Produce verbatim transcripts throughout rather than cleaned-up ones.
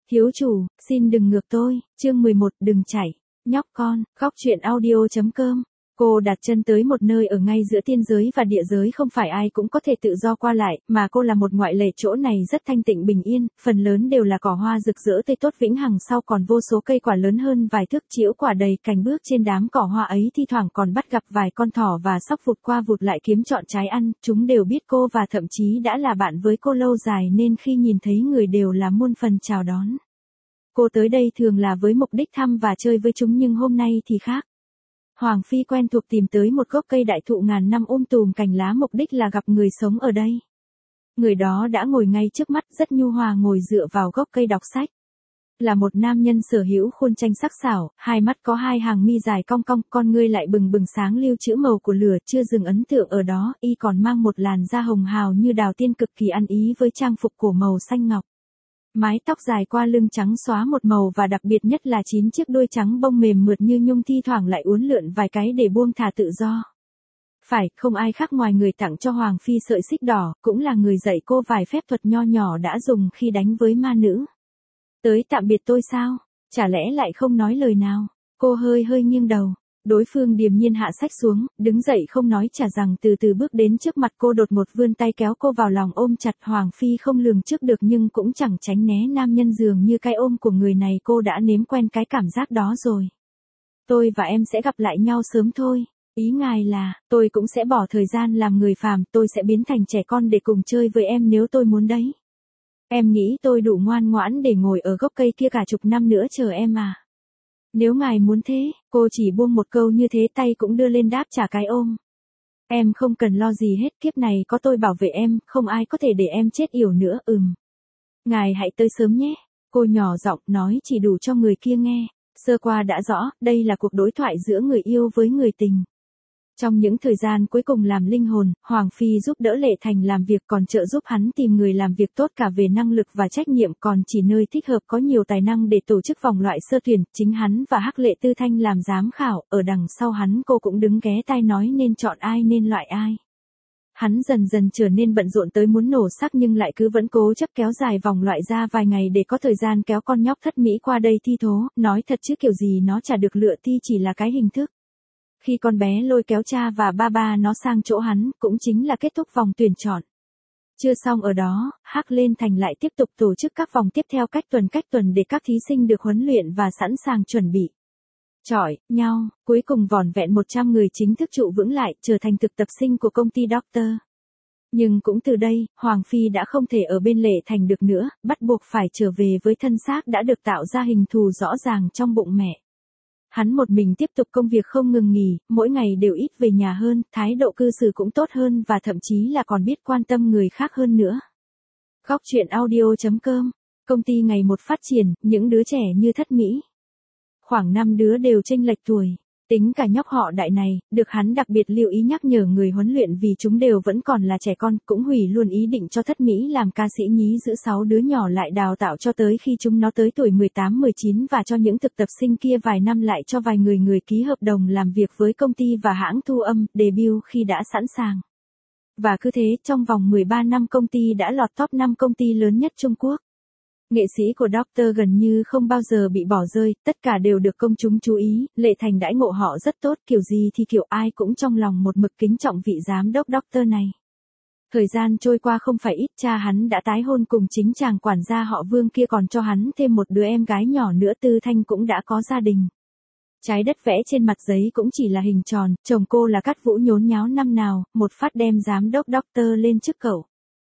Hiếu chủ, xin đừng ngược tôi, chương mười một, đừng chạy, nhóc con, khóc chuyện audio.com. Cô đặt chân tới một nơi ở ngay giữa thiên giới và địa giới, không phải ai cũng có thể tự do qua lại, mà cô là một ngoại lệ. Chỗ này rất thanh tịnh bình yên, phần lớn đều là cỏ hoa rực rỡ tươi tốt vĩnh hằng, sau còn vô số cây quả lớn hơn vài thước trĩu quả đầy cành. Bước trên đám cỏ hoa ấy thi thoảng còn bắt gặp vài con thỏ và sóc vụt qua vụt lại kiếm trọn trái ăn. Chúng đều biết cô và thậm chí đã là bạn với cô lâu dài, nên khi nhìn thấy người đều là muôn phần chào đón. Cô tới đây thường là với mục đích thăm và chơi với chúng, nhưng hôm nay thì khác. Hoàng Phi quen thuộc tìm tới một gốc cây đại thụ ngàn năm um tùm cành lá, mục đích là gặp người sống ở đây. Người đó đã ngồi ngay trước mắt, rất nhu hòa ngồi dựa vào gốc cây đọc sách. Là một nam nhân sở hữu khuôn tranh sắc sảo, hai mắt có hai hàng mi dài cong cong, con ngươi lại bừng bừng sáng lưu chữ màu của lửa. Chưa dừng ấn tượng ở đó, y còn mang một làn da hồng hào như đào tiên, cực kỳ ăn ý với trang phục cổ màu xanh ngọc. Mái tóc dài qua lưng trắng xóa một màu, và đặc biệt nhất là chín chiếc đuôi trắng bông mềm mượt như nhung, thi thoảng lại uốn lượn vài cái để buông thả tự do. Phải, không ai khác ngoài người tặng cho Hoàng Phi sợi xích đỏ, cũng là người dạy cô vài phép thuật nho nhỏ đã dùng khi đánh với ma nữ. Tới tạm biệt tôi sao? Chả lẽ lại không nói lời nào? Cô hơi hơi nghiêng đầu. Đối phương điềm nhiên hạ sách xuống, đứng dậy không nói trả rằng, từ từ bước đến trước mặt cô, đột ngột vươn tay kéo cô vào lòng ôm chặt. Hoàng Phi không lường trước được nhưng cũng chẳng tránh né nam nhân, dường như cái ôm của người này cô đã nếm quen cái cảm giác đó rồi. Tôi và em sẽ gặp lại nhau sớm thôi. Ý ngài là, tôi cũng sẽ bỏ thời gian làm người phàm, tôi sẽ biến thành trẻ con để cùng chơi với em nếu tôi muốn đấy. Em nghĩ tôi đủ ngoan ngoãn để ngồi ở gốc cây kia cả chục năm nữa chờ em à? Nếu ngài muốn thế, cô chỉ buông một câu như thế, tay cũng đưa lên đáp trả cái ôm. Em không cần lo gì hết, kiếp này có tôi bảo vệ em, không ai có thể để em chết yểu nữa. Ừm. Ngài hãy tới sớm nhé. Cô nhỏ giọng nói chỉ đủ cho người kia nghe. Sơ qua đã rõ, đây là cuộc đối thoại giữa người yêu với người tình. Trong những thời gian cuối cùng làm linh hồn, Hoàng Phi giúp đỡ Lệ Thành làm việc, còn trợ giúp hắn tìm người làm việc tốt cả về năng lực và trách nhiệm, còn chỉ nơi thích hợp có nhiều tài năng để tổ chức vòng loại sơ tuyển. Chính hắn và Hắc Lệ Tư Thanh làm giám khảo, ở đằng sau hắn cô cũng đứng ghé tai nói nên chọn ai nên loại ai. Hắn dần dần trở nên bận rộn tới muốn nổ xác, nhưng lại cứ vẫn cố chấp kéo dài vòng loại ra vài ngày để có thời gian kéo con nhóc thất mỹ qua đây thi thố. Nói thật chứ kiểu gì nó chả được lựa thi, chỉ là cái hình thức. Khi con bé lôi kéo cha và ba ba nó sang chỗ hắn, cũng chính là kết thúc vòng tuyển chọn. Chưa xong ở đó, Hắc Lên Thành lại tiếp tục tổ chức các vòng tiếp theo cách tuần cách tuần để các thí sinh được huấn luyện và sẵn sàng chuẩn bị. Chọi nhau, cuối cùng vỏn vẹn một trăm người chính thức trụ vững lại, trở thành thực tập sinh của công ty Doctor. Nhưng cũng từ đây, Hoàng Phi đã không thể ở bên Lệ Thành được nữa, bắt buộc phải trở về với thân xác đã được tạo ra hình thù rõ ràng trong bụng mẹ. Hắn một mình tiếp tục công việc không ngừng nghỉ, mỗi ngày đều ít về nhà hơn, thái độ cư xử cũng tốt hơn, và thậm chí là còn biết quan tâm người khác hơn nữa. Khóc chuyện audio.com. Công ty ngày một phát triển, những đứa trẻ như Thất Mỹ. Khoảng năm đứa đều chênh lệch tuổi. Tính cả nhóc họ Đại này, được hắn đặc biệt lưu ý nhắc nhở người huấn luyện vì chúng đều vẫn còn là trẻ con, cũng hủy luôn ý định cho Thất Mỹ làm ca sĩ nhí, giữ sáu đứa nhỏ lại đào tạo cho tới khi chúng nó tới tuổi mười tám mười chín, và cho những thực tập sinh kia vài năm lại cho vài người người ký hợp đồng làm việc với công ty và hãng thu âm, debut khi đã sẵn sàng. Và cứ thế, trong vòng mười ba năm công ty đã lọt top năm công ty lớn nhất Trung Quốc. Nghệ sĩ của Doctor gần như không bao giờ bị bỏ rơi, tất cả đều được công chúng chú ý. Lệ Thành đãi ngộ họ rất tốt, kiểu gì thì kiểu ai cũng trong lòng một mực kính trọng vị giám đốc Doctor này. Thời gian trôi qua không phải ít, cha hắn đã tái hôn cùng chính chàng quản gia họ Vương kia, còn cho hắn thêm một đứa em gái nhỏ nữa. Tư Thanh cũng đã có gia đình. Trái đất vẽ trên mặt giấy cũng chỉ là hình tròn, chồng cô là Cát Vũ nhốn nháo năm nào, một phát đem giám đốc Doctor lên chức cậu.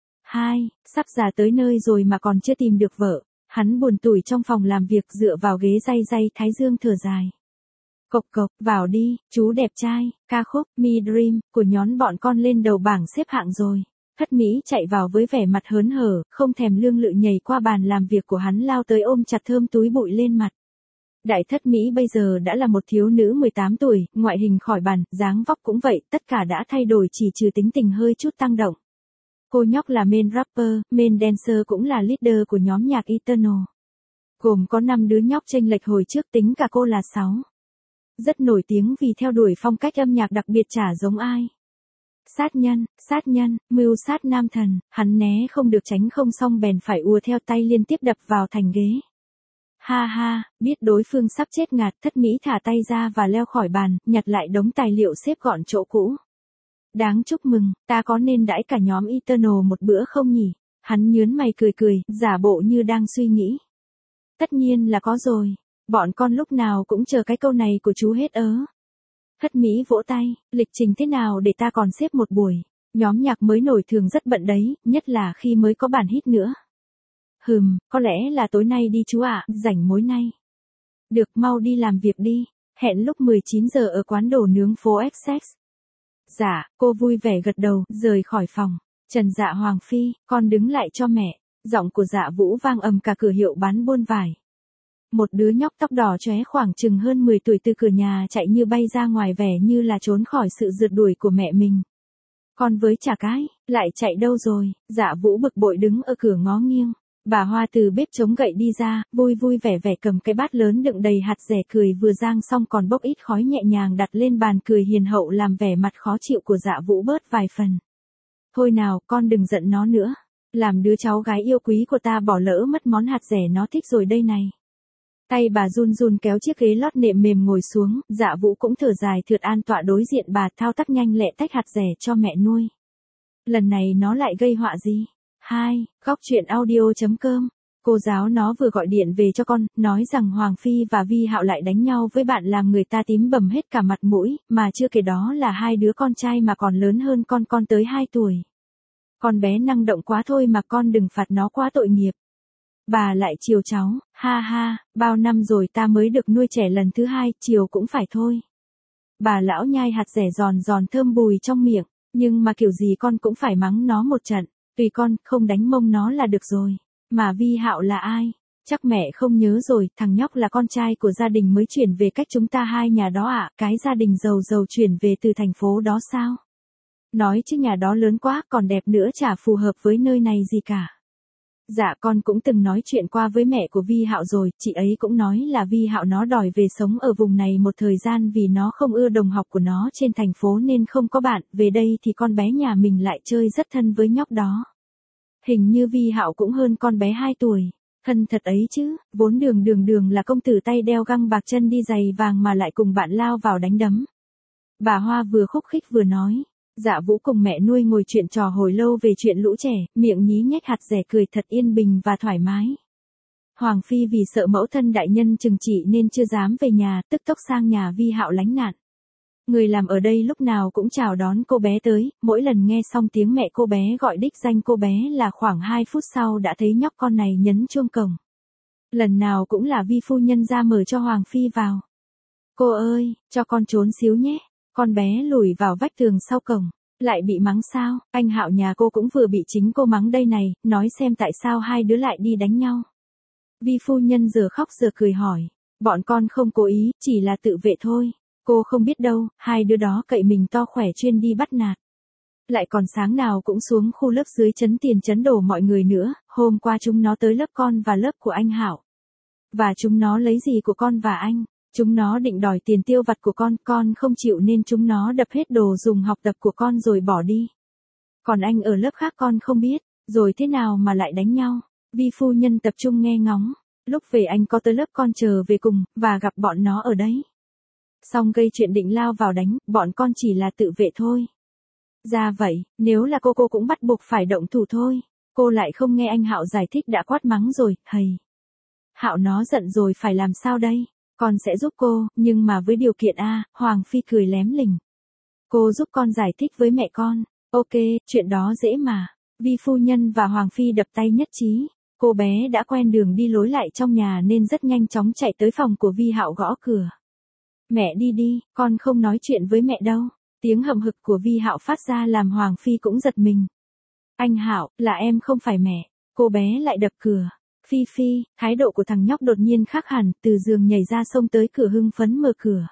Hai, sắp già tới nơi rồi mà còn chưa tìm được vợ. Hắn buồn tủi trong phòng làm việc, dựa vào ghế day day thái dương thở dài. Cộc cộc, vào đi, chú đẹp trai. Ca khúc Me Dream của nhón bọn con lên đầu bảng xếp hạng rồi. Thất Mỹ chạy vào với vẻ mặt hớn hở, không thèm lương lự nhảy qua bàn làm việc của hắn, lao tới ôm chặt thơm túi bụi lên mặt. Đại Thất Mỹ bây giờ đã là một thiếu nữ mười tám tuổi, ngoại hình khỏi bàn, dáng vóc cũng vậy, tất cả đã thay đổi chỉ trừ tính tình hơi chút tăng động. Cô nhóc là main rapper, main dancer, cũng là leader của nhóm nhạc Eternal. Gồm có năm đứa nhóc chênh lệch hồi trước, tính cả cô là sáu. Rất nổi tiếng vì theo đuổi phong cách âm nhạc đặc biệt chả giống ai. Sát nhân, sát nhân, mưu sát nam thần, hắn né không được tránh không xong bèn phải ùa theo tay liên tiếp đập vào thành ghế. Ha ha, biết đối phương sắp chết ngạt, Thất Mỹ thả tay ra và leo khỏi bàn, nhặt lại đống tài liệu xếp gọn chỗ cũ. Đáng chúc mừng, ta có nên đãi cả nhóm Eternal một bữa không nhỉ? Hắn nhớn mày cười cười, giả bộ như đang suy nghĩ. Tất nhiên là có rồi, bọn con lúc nào cũng chờ cái câu này của chú hết ớ. Thất Mỹ vỗ tay, lịch trình thế nào để ta còn xếp một buổi, nhóm nhạc mới nổi thường rất bận đấy, nhất là khi mới có bản hit nữa. Hừm, có lẽ là tối nay đi chú ạ, rảnh mối nay. Được, mau đi làm việc đi, hẹn lúc mười chín giờ ở quán đồ nướng phố Essex. Dạ, cô vui vẻ gật đầu, rời khỏi phòng. Trần Dạ Hoàng Phi, con đứng lại cho mẹ. Giọng của Dạ Vũ vang ầm cả cửa hiệu bán buôn vải. Một đứa nhóc tóc đỏ chóe khoảng chừng hơn mười tuổi từ cửa nhà chạy như bay ra ngoài vẻ như là trốn khỏi sự rượt đuổi của mẹ mình. Con với chả cái, lại chạy đâu rồi? Dạ Vũ bực bội đứng ở cửa ngó nghiêng. Bà Hoa từ bếp chống gậy đi ra, vui vui vẻ vẻ cầm cái bát lớn đựng đầy hạt dẻ cười vừa rang xong còn bốc ít khói nhẹ nhàng đặt lên bàn cười hiền hậu làm vẻ mặt khó chịu của Dạ Vũ bớt vài phần. Thôi nào, con đừng giận nó nữa. Làm đứa cháu gái yêu quý của ta bỏ lỡ mất món hạt dẻ nó thích rồi đây này. Tay bà run run kéo chiếc ghế lót nệm mềm ngồi xuống, Dạ Vũ cũng thở dài thượt an tọa đối diện bà thao tác nhanh lẹ tách hạt dẻ cho mẹ nuôi. Lần này nó lại gây họa gì? Hai, góc truyện audio chấm com. Cô giáo nó vừa gọi điện về cho con, nói rằng Hoàng Phi và Vi Hạo lại đánh nhau với bạn làm người ta tím bầm hết cả mặt mũi, mà chưa kể đó là hai đứa con trai mà còn lớn hơn con con tới hai tuổi. Con bé năng động quá thôi mà con đừng phạt nó quá tội nghiệp. Bà lại chiều cháu, ha ha, bao năm rồi ta mới được nuôi trẻ lần thứ hai, chiều cũng phải thôi. Bà lão nhai hạt dẻ giòn giòn thơm bùi trong miệng, nhưng mà kiểu gì con cũng phải mắng nó một trận. Tùy con, không đánh mông nó là được rồi. Mà Vi Hạo là ai? Chắc mẹ không nhớ rồi, thằng nhóc là con trai của gia đình mới chuyển về cách chúng ta hai nhà đó ạ, à? Cái gia đình giàu giàu chuyển về từ thành phố đó sao? Nói chứ nhà đó lớn quá, còn đẹp nữa chả phù hợp với nơi này gì cả. Dạ con cũng từng nói chuyện qua với mẹ của Vi Hạo rồi, chị ấy cũng nói là Vi Hạo nó đòi về sống ở vùng này một thời gian vì nó không ưa đồng học của nó trên thành phố nên không có bạn, về đây thì con bé nhà mình lại chơi rất thân với nhóc đó. Hình như Vi Hạo cũng hơn con bé hai tuổi, thân thật ấy chứ, vốn đường đường đường là công tử tay đeo găng bạc chân đi giày vàng mà lại cùng bạn lao vào đánh đấm. Bà Hoa vừa khúc khích vừa nói. Dạ Vũ cùng mẹ nuôi ngồi chuyện trò hồi lâu về chuyện lũ trẻ, miệng nhí nhách hạt dẻ cười thật yên bình và thoải mái. Hoàng Phi vì sợ mẫu thân đại nhân trừng trị nên chưa dám về nhà, tức tốc sang nhà Vi Hạo lánh nạn. Người làm ở đây lúc nào cũng chào đón cô bé tới, mỗi lần nghe xong tiếng mẹ cô bé gọi đích danh cô bé là khoảng hai phút sau đã thấy nhóc con này nhấn chuông cổng. Lần nào cũng là Vi phu nhân ra mở cho Hoàng Phi vào. Cô ơi, cho con trốn xíu nhé. Con bé lùi vào vách tường sau cổng, lại bị mắng sao? Anh Hạo nhà cô cũng vừa bị chính cô mắng đây này, nói xem tại sao hai đứa lại đi đánh nhau. Vi phu nhân giờ khóc giờ cười hỏi, bọn con không cố ý, chỉ là tự vệ thôi. Cô không biết đâu, hai đứa đó cậy mình to khỏe chuyên đi bắt nạt. Lại còn sáng nào cũng xuống khu lớp dưới chấn tiền chấn đổ mọi người nữa, hôm qua chúng nó tới lớp con và lớp của anh Hạo. Và chúng nó lấy gì của con và anh? Chúng nó định đòi tiền tiêu vặt của con, con không chịu nên chúng nó đập hết đồ dùng học tập của con rồi bỏ đi. Còn anh ở lớp khác con không biết, rồi thế nào mà lại đánh nhau? Vi phu nhân tập trung nghe ngóng, lúc về anh có tới lớp con chờ về cùng, và gặp bọn nó ở đấy. Xong gây chuyện định lao vào đánh, bọn con chỉ là tự vệ thôi. Ra vậy, nếu là cô cô cũng bắt buộc phải động thủ thôi. Cô lại không nghe anh Hạo giải thích đã quát mắng rồi, thầy. Hạo nó giận rồi phải làm sao đây? Con sẽ giúp cô, nhưng mà với điều kiện A, Hoàng Phi cười lém lỉnh. Cô giúp con giải thích với mẹ con. Ok, chuyện đó dễ mà. Vi phu nhân và Hoàng Phi đập tay nhất trí. Cô bé đã quen đường đi lối lại trong nhà nên rất nhanh chóng chạy tới phòng của Vi Hạo gõ cửa. Mẹ đi đi, con không nói chuyện với mẹ đâu. Tiếng hậm hực của Vi Hạo phát ra làm Hoàng Phi cũng giật mình. Anh Hạo, là em không phải mẹ. Cô bé lại đập cửa. Phi Phi, thái độ của thằng nhóc đột nhiên khác hẳn, từ giường nhảy ra xông tới cửa hưng phấn mở cửa.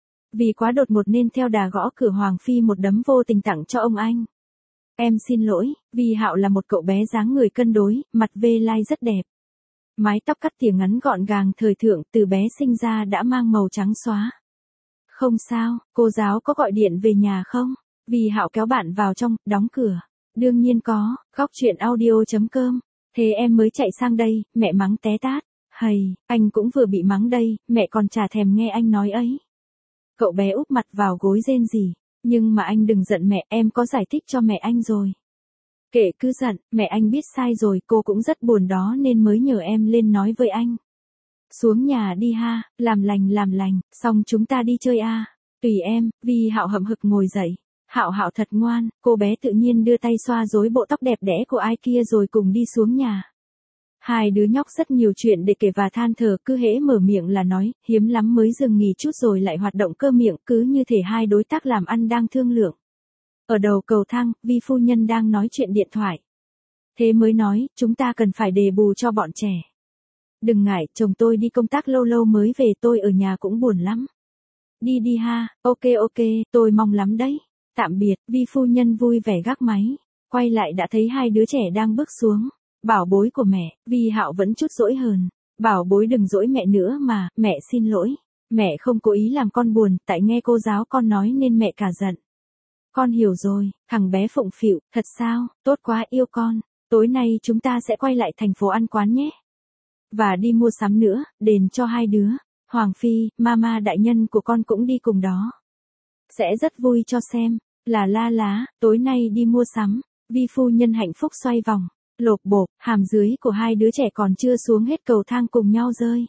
Vì quá đột ngột nên theo đà gõ cửa Hoàng Phi một đấm vô tình tặng cho ông anh. Em xin lỗi, Vi Hạo là một cậu bé dáng người cân đối, mặt vê lai rất đẹp. Mái tóc cắt tỉa ngắn gọn gàng thời thượng, từ bé sinh ra đã mang màu trắng xóa. Không sao, cô giáo có gọi điện về nhà không? Vi Hạo kéo bạn vào trong, đóng cửa. Đương nhiên có, góc truyện audio chấm com. Thế em mới chạy sang đây, mẹ mắng té tát. Hầy, anh cũng vừa bị mắng đây, mẹ còn chả thèm nghe anh nói ấy. Cậu bé úp mặt vào gối rên rỉ. Nhưng mà anh đừng giận mẹ, em có giải thích cho mẹ anh rồi. Kệ cứ giận, mẹ anh biết sai rồi, cô cũng rất buồn đó nên mới nhờ em lên nói với anh. Xuống nhà đi ha, làm lành làm lành, xong chúng ta đi chơi a. Tùy em, Vi Hạo hậm hực ngồi dậy. Hạo Hạo thật ngoan, cô bé tự nhiên đưa tay xoa rối bộ tóc đẹp đẽ của ai kia rồi cùng đi xuống nhà. Hai đứa nhóc rất nhiều chuyện để kể và than thở, cứ hễ mở miệng là nói, hiếm lắm mới dừng nghỉ chút rồi lại hoạt động cơ miệng, cứ như thể hai đối tác làm ăn đang thương lượng. Ở đầu cầu thang, Vi phu nhân đang nói chuyện điện thoại. Thế mới nói, chúng ta cần phải đền bù cho bọn trẻ. Đừng ngại, chồng tôi đi công tác lâu lâu mới về, tôi ở nhà cũng buồn lắm. Đi đi ha, ok ok, tôi mong lắm đấy. Tạm biệt, Vi phu nhân vui vẻ gác máy. Quay lại đã thấy hai đứa trẻ đang bước xuống. Bảo bối của mẹ, Vi Hạo vẫn chút dỗi hờn. Bảo bối đừng dỗi mẹ nữa mà, mẹ xin lỗi. Mẹ không cố ý làm con buồn, tại nghe cô giáo con nói nên mẹ cả giận. Con hiểu rồi, thằng bé phụng phịu, thật sao, tốt quá yêu con. Tối nay chúng ta sẽ quay lại thành phố ăn quán nhé. Và đi mua sắm nữa, đền cho hai đứa. Hoàng Phi, mama đại nhân của con cũng đi cùng đó. Sẽ rất vui cho xem. Là la lá, tối nay đi mua sắm. Vi phu nhân hạnh phúc xoay vòng. Lộp bộp, hàm dưới của hai đứa trẻ còn chưa xuống hết cầu thang cùng nhau rơi.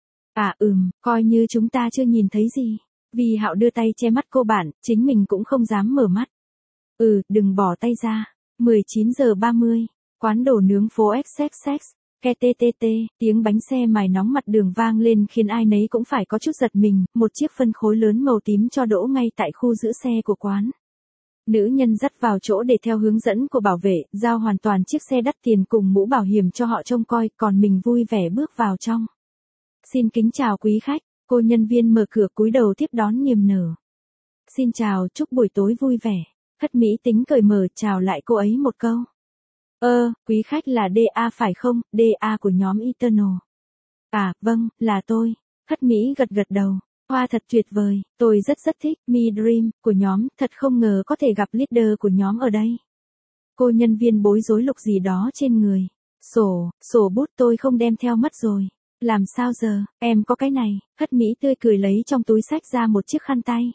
À ừm, coi như chúng ta chưa nhìn thấy gì. Vi Hạo đưa tay che mắt cô bạn, chính mình cũng không dám mở mắt. Ừ, đừng bỏ tay ra. mười chín giờ ba mươi, quán đồ nướng phố ích ích ích, ke tê tê tê, tiếng bánh xe mài nóng mặt đường vang lên khiến ai nấy cũng phải có chút giật mình, một chiếc phân khối lớn màu tím cho đỗ ngay tại khu giữ xe của quán. Nữ nhân dắt vào chỗ để theo hướng dẫn của bảo vệ, giao hoàn toàn chiếc xe đắt tiền cùng mũ bảo hiểm cho họ trông coi, còn mình vui vẻ bước vào trong. Xin kính chào quý khách, cô nhân viên mở cửa cúi đầu tiếp đón niềm nở. Xin chào, chúc buổi tối vui vẻ. Thất Mỹ tính cởi mở chào lại cô ấy một câu. Ơ, quý khách là đê a phải không, đê a của nhóm Eternal. À, vâng, là tôi. Thất Mỹ gật gật đầu. Hoa thật tuyệt vời, tôi rất rất thích Me Dream của nhóm, thật không ngờ có thể gặp leader của nhóm ở đây. Cô nhân viên bối rối lục gì đó trên người. Sổ, sổ bút tôi không đem theo mất rồi. Làm sao giờ, em có cái này. Thất Mỹ tươi cười lấy trong túi xách ra một chiếc khăn tay.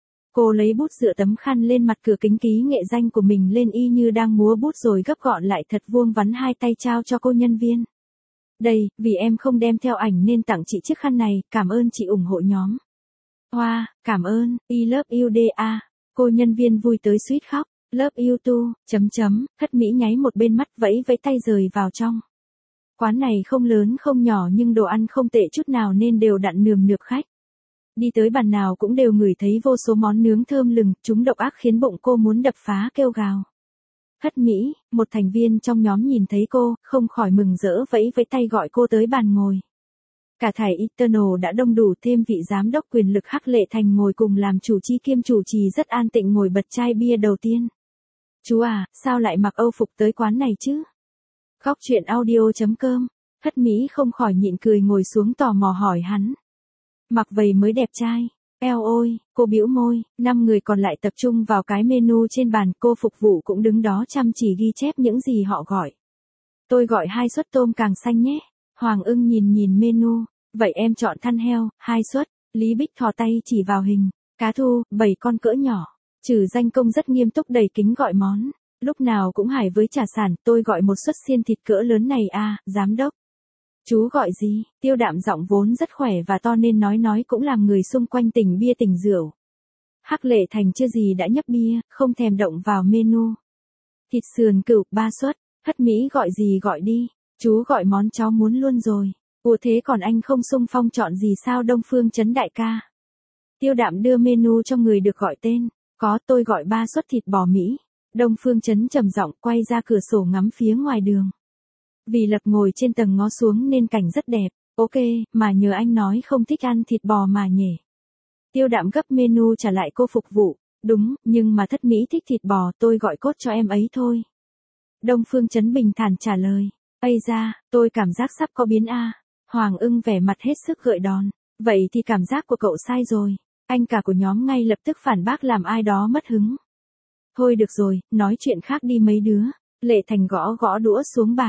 Cô lấy bút dựa tấm khăn lên mặt cửa kính ký nghệ danh của mình lên y như đang múa bút rồi gấp gọn lại thật vuông vắn hai tay trao cho cô nhân viên. Đây, vì em không đem theo ảnh nên tặng chị chiếc khăn này, cảm ơn chị ủng hộ nhóm. Hoa, wow, cảm ơn, I love you đê a. Cô nhân viên vui tới suýt khóc. Love you too, chấm chấm, Thất Mỹ nháy một bên mắt vẫy vẫy tay rời vào trong. Quán này không lớn không nhỏ nhưng đồ ăn không tệ chút nào nên đều đặn nườm nượp khách. Đi tới bàn nào cũng đều ngửi thấy vô số món nướng thơm lừng, chúng độc ác khiến bụng cô muốn đập phá kêu gào. Thất Mỹ, một thành viên trong nhóm nhìn thấy cô, không khỏi mừng rỡ vẫy vẫy tay gọi cô tới bàn ngồi. Cả thảy Eternal đã đông đủ, thêm vị giám đốc quyền lực Hắc Lệ Thành ngồi cùng làm chủ chi kiêm chủ trì rất an tịnh ngồi bật chai bia đầu tiên. Chú à, sao lại mặc Âu phục tới quán này chứ? Góc truyện audio chấm com, Thất Mỹ không khỏi nhịn cười ngồi xuống tò mò hỏi hắn. Mặc vậy mới đẹp trai. Eo ôi, cô bĩu môi, năm người còn lại tập trung vào cái menu trên bàn, cô phục vụ cũng đứng đó chăm chỉ ghi chép những gì họ gọi. Tôi gọi hai suất tôm càng xanh nhé. Hoàng Ưng nhìn nhìn menu, vậy em chọn thăn heo, hai suất. Lý Bích thò tay chỉ vào hình, cá thu, bảy con cỡ nhỏ. Trừ danh công rất nghiêm túc đầy kính gọi món, lúc nào cũng hài với trà sản, tôi gọi một suất xiên thịt cỡ lớn này à, giám đốc. Chú gọi gì? Tiêu Đạm giọng vốn rất khỏe và to nên nói nói cũng làm người xung quanh tỉnh bia tỉnh rượu. Hắc Lệ Thành chưa gì đã nhấp bia, không thèm động vào menu. Thịt sườn cừu, ba suất. Thất Mỹ gọi gì gọi đi. Chú gọi món cháu muốn luôn rồi. Ủa thế còn anh không xung phong chọn gì sao Đông Phương Trấn đại ca? Tiêu Đạm đưa menu cho người được gọi tên. Có, tôi gọi ba suất thịt bò Mỹ. Đông Phương Trấn trầm giọng quay ra cửa sổ ngắm phía ngoài đường. Vì Lập ngồi trên tầng ngó xuống nên cảnh rất đẹp. Ok, mà nhờ anh nói không thích ăn thịt bò mà nhỉ. Tiêu Đạm gấp menu trả lại cô phục vụ. Đúng, nhưng mà Thất Mỹ thích thịt bò, tôi gọi cốt cho em ấy thôi. Đông Phương Trấn bình thản trả lời. Ây da, tôi cảm giác sắp có biến a. Hoàng Ưng vẻ mặt hết sức gợi đòn. Vậy thì cảm giác của cậu sai rồi. Anh cả của nhóm ngay lập tức phản bác làm ai đó mất hứng. Thôi được rồi, nói chuyện khác đi mấy đứa. Lệ Thành gõ gõ đũa xuống bàn.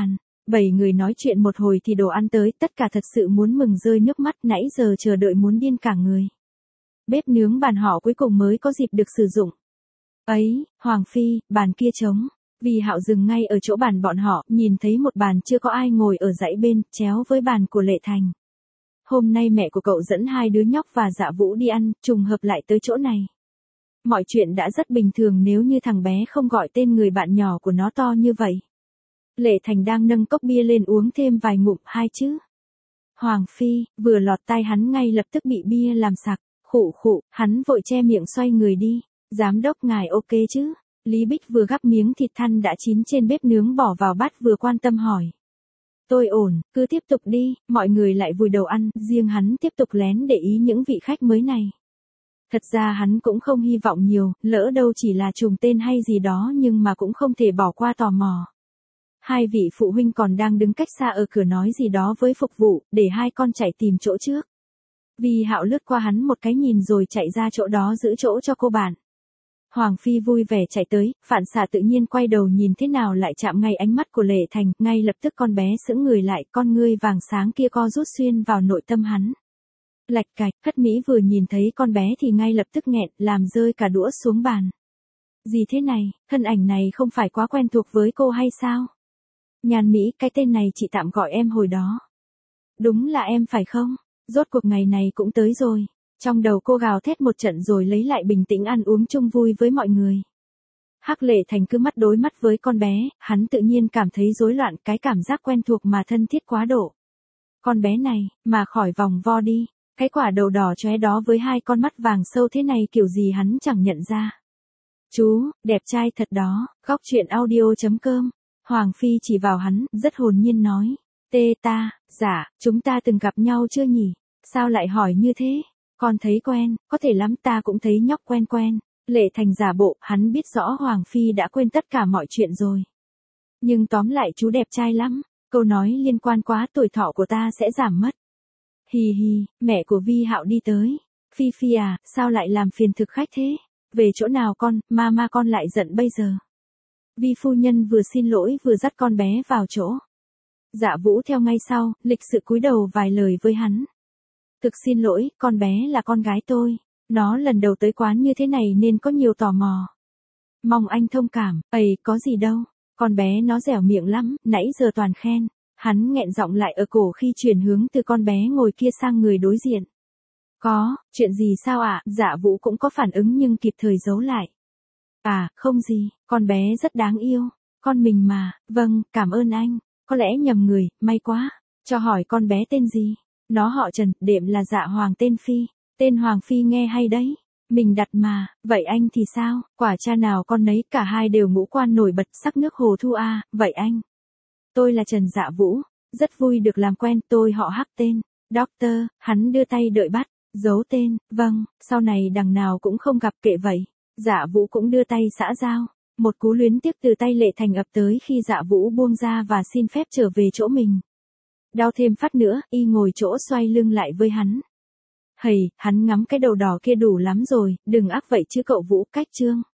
Bảy người nói chuyện một hồi thì đồ ăn tới, tất cả thật sự muốn mừng rơi nước mắt, nãy giờ chờ đợi muốn điên cả người. Bếp nướng bàn họ cuối cùng mới có dịp được sử dụng. Ấy, Hoàng Phi, bàn kia trống. Vi Hạo dừng ngay ở chỗ bàn bọn họ, nhìn thấy một bàn chưa có ai ngồi ở dãy bên, chéo với bàn của Lệ Thành. Hôm nay mẹ của cậu dẫn hai đứa nhóc và Dạ Vũ đi ăn, trùng hợp lại tới chỗ này. Mọi chuyện đã rất bình thường nếu như thằng bé không gọi tên người bạn nhỏ của nó to như vậy. Lệ Thành đang nâng cốc bia lên uống thêm vài ngụm, hai chữ. Hoàng Phi, vừa lọt tai hắn ngay lập tức bị bia làm sặc, khụ khụ, hắn vội che miệng xoay người đi. Giám đốc ngài ok chứ? Lý Bích vừa gắp miếng thịt thăn đã chín trên bếp nướng bỏ vào bát vừa quan tâm hỏi. Tôi ổn, cứ tiếp tục đi, mọi người lại vùi đầu ăn, riêng hắn tiếp tục lén để ý những vị khách mới này. Thật ra hắn cũng không hy vọng nhiều, lỡ đâu chỉ là trùng tên hay gì đó nhưng mà cũng không thể bỏ qua tò mò. Hai vị phụ huynh còn đang đứng cách xa ở cửa nói gì đó với phục vụ, để hai con chạy tìm chỗ trước. Vi Hạo lướt qua hắn một cái nhìn rồi chạy ra chỗ đó giữ chỗ cho cô bạn. Hoàng Phi vui vẻ chạy tới, phản xạ tự nhiên quay đầu nhìn thế nào lại chạm ngay ánh mắt của Lệ Thành, ngay lập tức con bé sững người lại, con ngươi vàng sáng kia co rút xuyên vào nội tâm hắn. Lạch cạch, Khất Mỹ vừa nhìn thấy con bé thì ngay lập tức nghẹn, làm rơi cả đũa xuống bàn. Gì thế này, thân ảnh này không phải quá quen thuộc với cô hay sao? Nhàn Mỹ, cái tên này chị tạm gọi em hồi đó. Đúng là em phải không? Rốt cuộc ngày này cũng tới rồi. Trong đầu cô gào thét một trận rồi lấy lại bình tĩnh ăn uống chung vui với mọi người. Hắc Lệ Thành cứ mắt đối mắt với con bé, hắn tự nhiên cảm thấy rối loạn, cái cảm giác quen thuộc mà thân thiết quá độ. Con bé này, mà khỏi vòng vo đi, cái quả đầu đỏ chóe đó với hai con mắt vàng sâu thế này kiểu gì hắn chẳng nhận ra. Chú, đẹp trai thật đó, góc truyện audio chấm com. Hoàng Phi chỉ vào hắn, rất hồn nhiên nói. Tê ta, dạ, chúng ta từng gặp nhau chưa nhỉ? Sao lại hỏi như thế? Con thấy quen, có thể lắm, ta cũng thấy nhóc quen quen. Lệ Thành giả bộ, hắn biết rõ Hoàng Phi đã quên tất cả mọi chuyện rồi. Nhưng tóm lại chú đẹp trai lắm, câu nói liên quan quá tuổi thọ của ta sẽ giảm mất. Hì hì, mẹ của Vi Hạo đi tới. Phi Phi à, sao lại làm phiền thực khách thế? Về chỗ nào con, mama con lại giận bây giờ. Vi phu nhân vừa xin lỗi vừa dắt con bé vào chỗ. Dạ Vũ theo ngay sau, lịch sự cúi đầu vài lời với hắn. Thực xin lỗi, con bé là con gái tôi. Nó lần đầu tới quán như thế này nên có nhiều tò mò. Mong anh thông cảm, ầy có gì đâu. Con bé nó dẻo miệng lắm, nãy giờ toàn khen. Hắn nghẹn giọng lại ở cổ khi chuyển hướng từ con bé ngồi kia sang người đối diện. Có, chuyện gì sao ạ? À? Dạ Vũ cũng có phản ứng nhưng kịp thời giấu lại. À, không gì, con bé rất đáng yêu. Con mình mà, vâng, cảm ơn anh. Có lẽ nhầm người, may quá. Cho hỏi con bé tên gì? Nó họ Trần, đệm là Dạ Hoàng tên Phi. Tên Hoàng Phi nghe hay đấy. Mình đặt mà, vậy anh thì sao? Quả cha nào con nấy, cả hai đều ngũ quan nổi bật sắc nước hồ thu a. À, vậy anh? Tôi là Trần Dạ Vũ. Rất vui được làm quen, tôi họ Hắc tên. Doctor, hắn đưa tay đợi bắt. Giấu tên, vâng, sau này đằng nào cũng không gặp kệ vậy. Dạ Vũ cũng đưa tay xã giao. Một cú luyến tiếc từ tay Lệ Thành ập tới khi Dạ Vũ buông ra và xin phép trở về chỗ mình. Đau thêm phát nữa, y ngồi chỗ xoay lưng lại với hắn. Hầy, hắn ngắm cái đầu đỏ kia đủ lắm rồi, đừng ác vậy chứ cậu Vũ, cách chương.